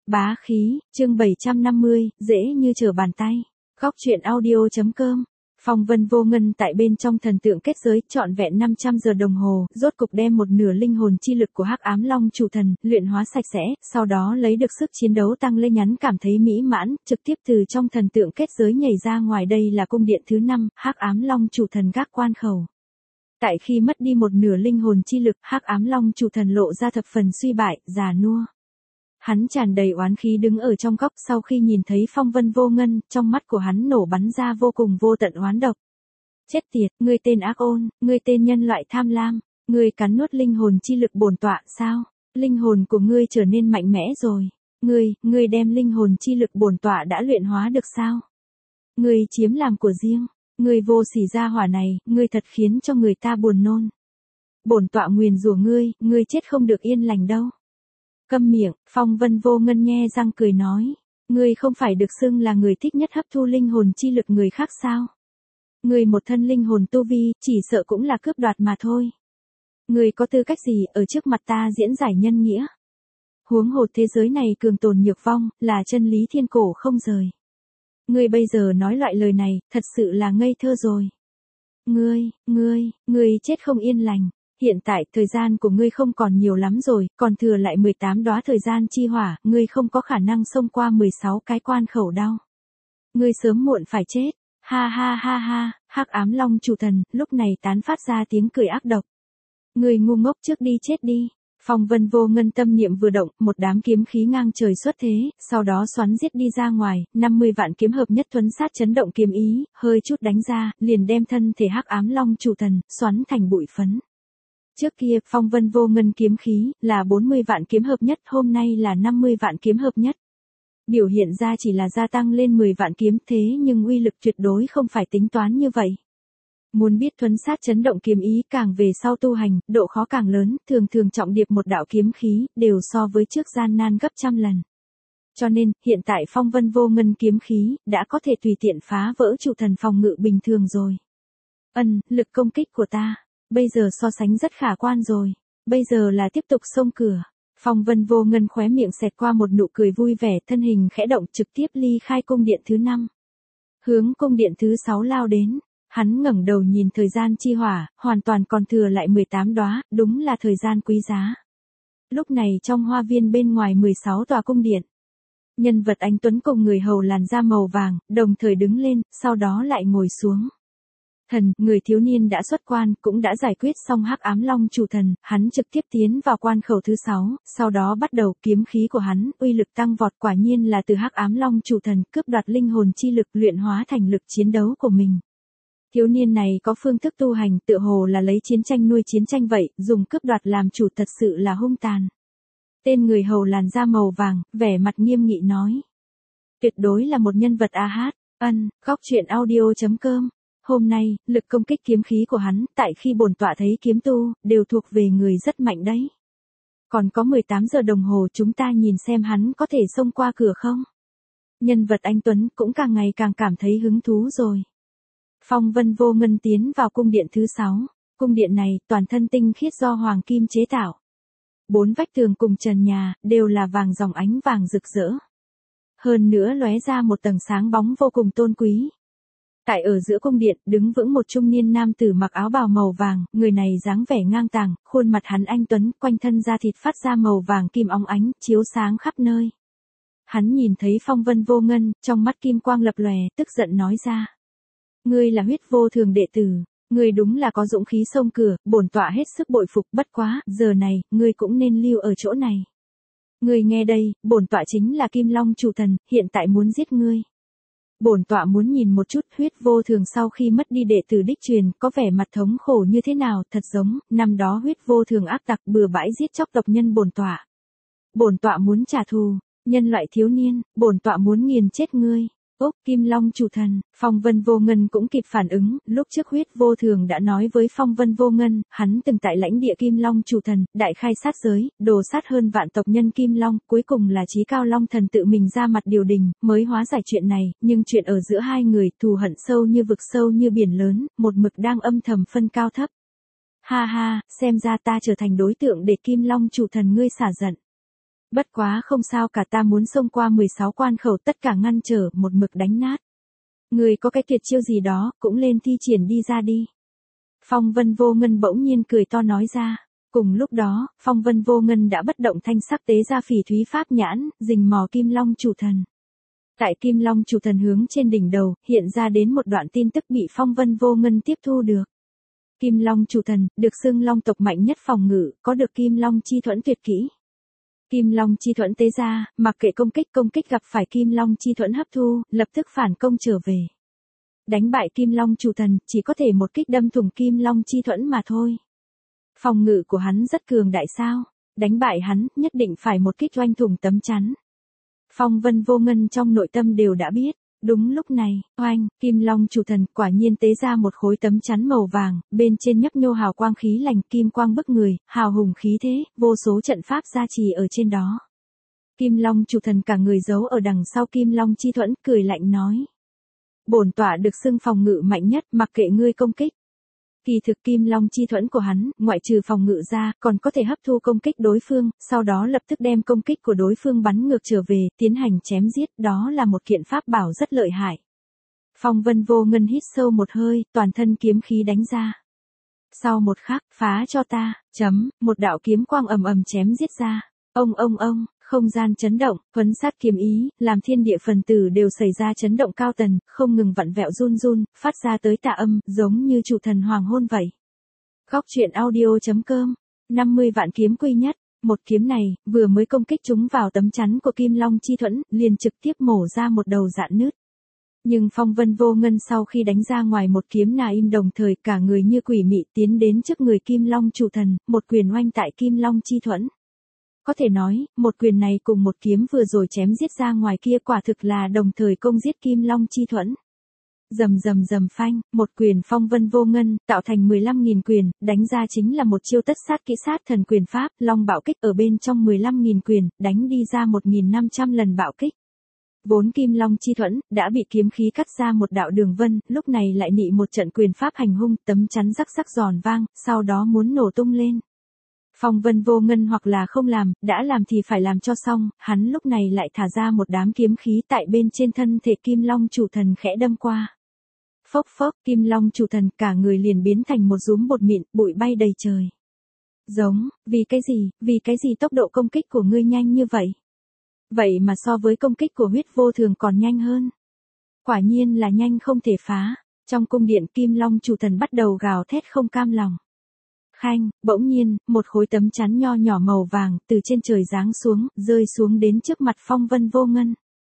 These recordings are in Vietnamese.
Bá khí, chương 750, dễ như trở bàn tay. Góc truyện audio.com. Phong Vân Vô Ngân tại bên trong thần tượng kết giới trọn vẹn 500 giờ đồng hồ, rốt cục đem một nửa linh hồn chi lực của Hắc Ám Long chủ thần luyện hóa sạch sẽ, sau đó lấy được sức chiến đấu tăng lên, nhắn cảm thấy mỹ mãn, trực tiếp từ trong thần tượng kết giới nhảy ra ngoài. Đây là cung điện thứ 5, Hắc Ám Long chủ thần gác quan khẩu. Tại khi mất đi một nửa linh hồn chi lực, Hắc Ám Long chủ thần lộ ra thập phần suy bại, già nua. Hắn tràn đầy oán khí đứng ở trong góc, sau khi nhìn thấy Phong Vân Vô Ngân, trong mắt của hắn nổ bắn ra vô cùng vô tận oán độc. Chết tiệt, ngươi tên ác ôn, ngươi tên nhân loại tham lam, ngươi cắn nuốt linh hồn chi lực bổn tọa sao? Linh hồn của ngươi trở nên mạnh mẽ rồi. Ngươi đem linh hồn chi lực bổn tọa đã luyện hóa được sao? Ngươi chiếm làm của riêng, ngươi vô sỉ gia hỏa này, ngươi thật khiến cho người ta buồn nôn. Bổn tọa nguyền rủa ngươi chết không được yên lành đâu. Câm miệng, Phong Vân Vô Ngân nhe răng cười nói. Ngươi không phải được xưng là người thích nhất hấp thu linh hồn chi lực người khác sao? Ngươi một thân linh hồn tu vi, chỉ sợ cũng là cướp đoạt mà thôi. Ngươi có tư cách gì ở trước mặt ta diễn giải nhân nghĩa? Huống hồ thế giới này cường tồn nhược vong, là chân lý thiên cổ không rời. Ngươi bây giờ nói loại lời này, thật sự là ngây thơ rồi. Ngươi chết không yên lành. Hiện tại, thời gian của ngươi không còn nhiều lắm rồi, còn thừa lại 18 đóa thời gian chi hỏa, ngươi không có khả năng xông qua 16 cái quan khẩu đâu. Ngươi sớm muộn phải chết. Ha ha ha ha, Hắc Ám Long chủ thần, lúc này tán phát ra tiếng cười ác độc. Ngươi ngu ngốc, trước đi chết đi. Phong Vân Vô Ngân tâm niệm vừa động, một đám kiếm khí ngang trời xuất thế, sau đó xoắn giết đi ra ngoài, 50 vạn kiếm hợp nhất thuấn sát chấn động kiếm ý, hơi chút đánh ra, liền đem thân thể Hắc Ám Long chủ thần xoắn thành bụi phấn. Trước kia, Phong Vân Vô Ngân kiếm khí, là 40 vạn kiếm hợp nhất, hôm nay là 50 vạn kiếm hợp nhất. Biểu hiện ra chỉ là gia tăng lên 10 vạn kiếm, thế nhưng uy lực tuyệt đối không phải tính toán như vậy. Muốn biết thuấn sát chấn động kiếm ý, càng về sau tu hành, độ khó càng lớn, thường trọng điệp một đạo kiếm khí, đều so với trước gian nan gấp trăm lần. Cho nên, hiện tại Phong Vân Vô Ngân kiếm khí, đã có thể tùy tiện phá vỡ chủ thần phòng ngự bình thường rồi. Lực công kích của ta. Bây giờ so sánh rất khả quan rồi. Bây giờ là tiếp tục xông cửa. Phong Vân Vô Ngân khóe miệng xẹt qua một nụ cười vui vẻ, thân hình khẽ động trực tiếp ly khai cung điện thứ 5. Hướng cung điện thứ 6 lao đến. Hắn ngẩng đầu nhìn thời gian chi hỏa, hoàn toàn còn thừa lại 18 đóa, đúng là thời gian quý giá. Lúc này trong hoa viên bên ngoài 16 tòa cung điện. Nhân vật anh tuấn cùng người hầu làn da màu vàng, đồng thời đứng lên, sau đó lại ngồi xuống. Người thiếu niên đã xuất quan, cũng đã giải quyết xong Hắc Ám Long chủ thần, hắn trực tiếp tiến vào quan khẩu thứ 6, sau đó bắt đầu kiếm khí của hắn, uy lực tăng vọt, quả nhiên là từ Hắc Ám Long chủ thần cướp đoạt linh hồn chi lực luyện hóa thành lực chiến đấu của mình. Thiếu niên này có phương thức tu hành, tựa hồ là lấy chiến tranh nuôi chiến tranh vậy, dùng cướp đoạt làm chủ, thật sự là hung tàn. Tên người hầu làn da màu vàng, vẻ mặt nghiêm nghị nói. Tuyệt đối là một nhân vật AH. Góc truyện audio.com. Hôm nay, lực công kích kiếm khí của hắn, tại khi bổn tọa thấy kiếm tu, đều thuộc về người rất mạnh đấy. Còn có 18 giờ đồng hồ, chúng ta nhìn xem hắn có thể xông qua cửa không? Nhân vật anh tuấn cũng càng ngày càng cảm thấy hứng thú rồi. Phong Vân Vô Ngân tiến vào cung điện thứ 6. Cung điện này, toàn thân tinh khiết do hoàng kim chế tạo. 4 vách tường cùng trần nhà, đều là vàng ròng ánh vàng rực rỡ. Hơn nữa lóe ra một tầng sáng bóng vô cùng tôn quý. Tại ở giữa cung điện, đứng vững một trung niên nam tử mặc áo bào màu vàng, người này dáng vẻ ngang tàng, khuôn mặt hắn anh tuấn, quanh thân da thịt phát ra màu vàng kim óng ánh, chiếu sáng khắp nơi. Hắn nhìn thấy Phong Vân Vô Ngân, trong mắt kim quang lập lòe, tức giận nói ra. Ngươi là Huyết Vô Thường đệ tử, ngươi đúng là có dũng khí xông cửa, bổn tọa hết sức bội phục, bất quá, giờ này, ngươi cũng nên lưu ở chỗ này. Ngươi nghe đây, bổn tọa chính là Kim Long chủ thần, hiện tại muốn giết ngươi. Bổn tọa muốn nhìn một chút Huyết Vô Thường sau khi mất đi đệ tử đích truyền, có vẻ mặt thống khổ như thế nào, thật giống, năm đó Huyết Vô Thường ác tặc bừa bãi giết chóc tộc nhân bổn tọa. Bổn tọa muốn trả thù, nhân loại thiếu niên, bổn tọa muốn nghiền chết ngươi. Kim Long chủ thần, Phong Vân Vô Ngân cũng kịp phản ứng, lúc trước Huyết Vô Thường đã nói với Phong Vân Vô Ngân, hắn từng tại lãnh địa Kim Long chủ thần, đại khai sát giới, đồ sát hơn vạn tộc nhân Kim Long, cuối cùng là Chí Cao Long thần tự mình ra mặt điều đình, mới hóa giải chuyện này, nhưng chuyện ở giữa hai người, thù hận sâu như vực sâu như biển lớn, một mực đang âm thầm phân cao thấp. Ha ha, xem ra ta trở thành đối tượng để Kim Long chủ thần ngươi xả giận. Bất quá không sao cả, ta muốn xông qua 16 quan khẩu tất cả ngăn trở một mực đánh nát. Người có cái tuyệt chiêu gì đó, cũng lên thi triển đi ra đi. Phong Vân Vô Ngân bỗng nhiên cười to nói ra. Cùng lúc đó, Phong Vân Vô Ngân đã bất động thanh sắc tế ra Phỉ Thúy Pháp Nhãn, rình mò Kim Long Chủ Thần. Tại Kim Long Chủ Thần hướng trên đỉnh đầu, hiện ra đến một đoạn tin tức bị Phong Vân Vô Ngân tiếp thu được. Kim Long Chủ Thần, được xưng Long tộc mạnh nhất phòng ngự, có được Kim Long Chi Thuẫn tuyệt kỹ. Kim Long Chi Thuẫn tế ra, mặc kệ công kích gặp phải Kim Long Chi Thuẫn hấp thu, lập tức phản công trở về. Đánh bại Kim Long Chủ Thần, chỉ có thể một kích đâm thủng Kim Long Chi Thuẫn mà thôi. Phòng ngự của hắn rất cường đại sao? Đánh bại hắn, nhất định phải một kích oanh thủng tấm chắn. Phong Vân Vô Ngân trong nội tâm đều đã biết. Đúng lúc này, oanh, Kim Long Chủ Thần quả nhiên tế ra một khối tấm chắn màu vàng, bên trên nhấp nhô hào quang khí lành, kim quang bức người, hào hùng khí thế, vô số trận pháp gia trì ở trên đó. Kim Long Chủ Thần cả người giấu ở đằng sau Kim Long Chi Thuẫn, cười lạnh nói. Bổn tọa được xưng phòng ngự mạnh nhất, mặc kệ ngươi công kích. Kỳ thực Kim Long Chi Thuẫn của hắn, ngoại trừ phòng ngự ra, còn có thể hấp thu công kích đối phương, sau đó lập tức đem công kích của đối phương bắn ngược trở về, tiến hành chém giết, đó là một kiện pháp bảo rất lợi hại. Phong Vân Vô Ngân hít sâu một hơi, toàn thân kiếm khí đánh ra. Sau một khắc, phá cho ta, một đạo kiếm quang ầm ầm chém giết ra. Ông, không gian chấn động, huấn sát kiếm ý, làm thiên địa phần tử đều xảy ra chấn động cao tần, không ngừng vặn vẹo run, phát ra tới tà âm, giống như chủ thần hoàng hôn vậy. Góc truyện audio.com, 50 vạn kiếm quy nhất, một kiếm này, vừa mới công kích chúng vào tấm chắn của Kim Long Chi Thuẫn, liền trực tiếp mổ ra một đầu rạn nứt. Nhưng Phong Vân Vô Ngân sau khi đánh ra ngoài một kiếm nà im đồng thời cả người như quỷ mị tiến đến trước người Kim Long Chủ Thần, một quyền oanh tại Kim Long Chi Thuẫn. Có thể nói, một quyền này cùng một kiếm vừa rồi chém giết ra ngoài kia quả thực là đồng thời công giết Kim Long Chi Thuẫn. Rầm phanh, một quyền Phong Vân Vô Ngân, tạo thành 15.000 quyền, đánh ra chính là một chiêu tất sát kỹ sát thần quyền pháp, long bạo kích ở bên trong 15.000 quyền, đánh đi ra 1.500 lần bạo kích. Vốn Kim Long Chi Thuẫn, đã bị kiếm khí cắt ra một đạo đường vân, lúc này lại nị một trận quyền pháp hành hung, tấm chắn rắc giòn vang, sau đó muốn nổ tung lên. Phong Vân Vô Ngân hoặc là không làm, đã làm thì phải làm cho xong, hắn lúc này lại thả ra một đám kiếm khí tại bên trên thân thể Kim Long Chủ Thần khẽ đâm qua. Phốc, Kim Long Chủ Thần cả người liền biến thành một dúm bột mịn, bụi bay đầy trời. Vì cái gì tốc độ công kích của ngươi nhanh như vậy? Vậy mà so với công kích của huyết vô thường còn nhanh hơn. Quả nhiên là nhanh không thể phá. Trong cung điện Kim Long Chủ Thần bắt đầu gào thét không cam lòng. Khanh, bỗng nhiên, một khối tấm chắn nho nhỏ màu vàng từ trên trời giáng xuống, rơi xuống đến trước mặt Phong Vân Vô Ngân.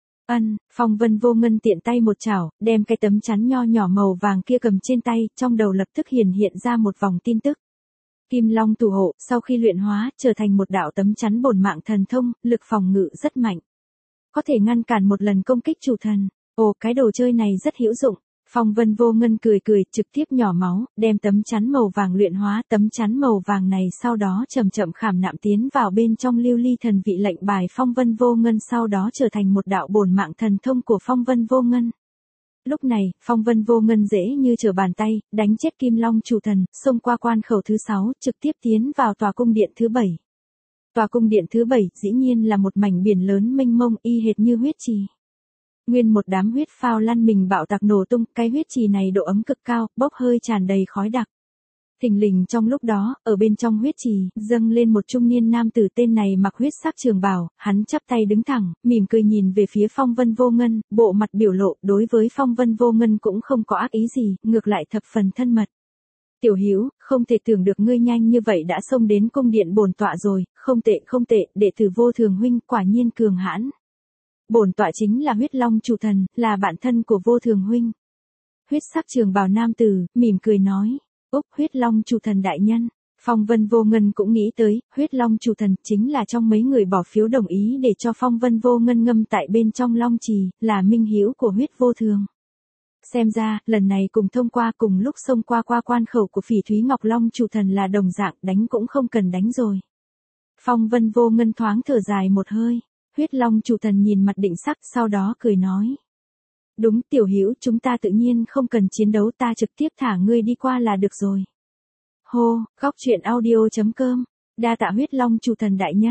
Phong Vân Vô Ngân tiện tay một chảo, đem cái tấm chắn nho nhỏ màu vàng kia cầm trên tay, trong đầu lập tức hiện ra một vòng tin tức. Kim Long thủ hộ, sau khi luyện hóa, trở thành một đạo tấm chắn bổn mạng thần thông, lực phòng ngự rất mạnh. Có thể ngăn cản một lần công kích chủ thần. Ồ, cái đồ chơi này rất hữu dụng. Phong Vân Vô Ngân cười, trực tiếp nhỏ máu, đem tấm chắn màu vàng luyện hóa, tấm chắn màu vàng này sau đó chậm khảm nạm tiến vào bên trong lưu ly thần vị lệnh bài Phong Vân Vô Ngân, sau đó trở thành một đạo bổn mạng thần thông của Phong Vân Vô Ngân. Lúc này, Phong Vân Vô Ngân dễ như trở bàn tay, đánh chết Kim Long Chủ Thần, xông qua quan khẩu thứ 6, trực tiếp tiến vào tòa cung điện thứ 7. Tòa cung điện thứ 7 dĩ nhiên là một mảnh biển lớn mênh mông y hệt như huyết trì. Nguyên một đám huyết phao lăn mình bạo tạc nổ tung, cái huyết trì này độ ấm cực cao, bốc hơi tràn đầy khói đặc. Thình lình trong lúc đó, ở bên trong huyết trì, dâng lên một trung niên nam tử tên này mặc huyết sắc trường bào, hắn chắp tay đứng thẳng, mỉm cười nhìn về phía Phong Vân Vô Ngân, bộ mặt biểu lộ, đối với Phong Vân Vô Ngân cũng không có ác ý gì, ngược lại thập phần thân mật. Tiểu Hữu, không thể tưởng được ngươi nhanh như vậy đã xông đến cung điện bổn tọa rồi, không tệ, đệ tử Vô Thường huynh quả nhiên cường hãn. Bổn tọa chính là Huyết Long Chủ Thần, là bạn thân của Vô Thường huynh. Huyết sắc trường bào nam tử, mỉm cười nói. Huyết Long Chủ Thần đại nhân. Phong Vân Vô Ngân cũng nghĩ tới, Huyết Long Chủ Thần chính là trong mấy người bỏ phiếu đồng ý để cho Phong Vân Vô Ngân ngâm tại bên trong Long Trì, là minh hữu của huyết vô thường. Xem ra, lần này cùng thông qua cùng lúc xông qua quan khẩu của Phỉ Thúy Ngọc Long Chủ Thần là đồng dạng, đánh cũng không cần đánh rồi. Phong Vân Vô Ngân thoáng thở dài một hơi. Huyết Long Chủ Thần nhìn mặt định sắc, sau đó cười nói. Đúng, Tiểu Hữu, chúng ta tự nhiên không cần chiến đấu, ta trực tiếp thả ngươi đi qua là được rồi. Hô, góc truyện audio.com, đa tạ Huyết Long Chủ Thần đại nhân.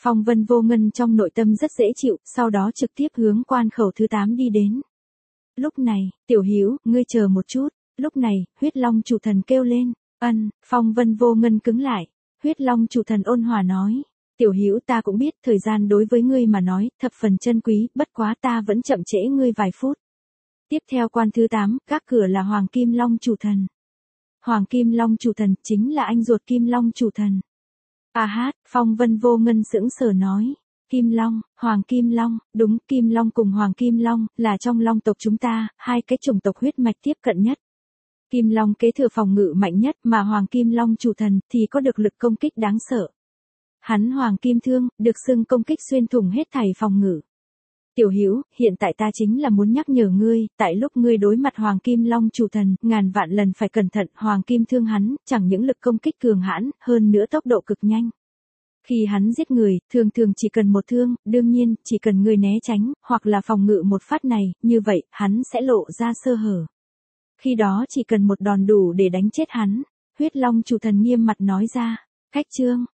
Phong Vân Vô Ngân trong nội tâm rất dễ chịu, sau đó trực tiếp hướng quan khẩu thứ 8 đi đến. Lúc này, Tiểu Hữu, ngươi chờ một chút. Lúc này, Huyết Long chủ thần kêu lên. Phong Vân Vô Ngân cứng lại. Huyết Long chủ thần ôn hòa nói. Tiểu Hữu, ta cũng biết thời gian đối với ngươi mà nói, thập phần chân quý, bất quá ta vẫn chậm trễ ngươi vài phút. Tiếp theo quan thứ 8, các cửa là Hoàng Kim Long chủ thần. Hoàng Kim Long chủ thần chính là anh ruột Kim Long chủ thần. Phong Vân Vô Ngân sững sờ nói. Kim Long, Hoàng Kim Long, đúng, Kim Long cùng Hoàng Kim Long, là trong Long tộc chúng ta, hai cái chủng tộc huyết mạch tiếp cận nhất. Kim Long kế thừa phòng ngự mạnh nhất mà Hoàng Kim Long chủ thần thì có được lực công kích đáng sợ. Hắn Hoàng Kim Thương, được xưng công kích xuyên thủng hết thảy phòng ngự. Tiểu Hữu, hiện tại ta chính là muốn nhắc nhở ngươi, tại lúc ngươi đối mặt Hoàng Kim Long chủ thần, ngàn vạn lần phải cẩn thận, Hoàng Kim Thương hắn, chẳng những lực công kích cường hãn, hơn nữa tốc độ cực nhanh. Khi hắn giết người, thường thường chỉ cần một thương, đương nhiên, chỉ cần ngươi né tránh, hoặc là phòng ngự một phát này, như vậy, hắn sẽ lộ ra sơ hở. Khi đó chỉ cần một đòn đủ để đánh chết hắn. Huyết Long chủ thần nghiêm mặt nói ra. Khách chương,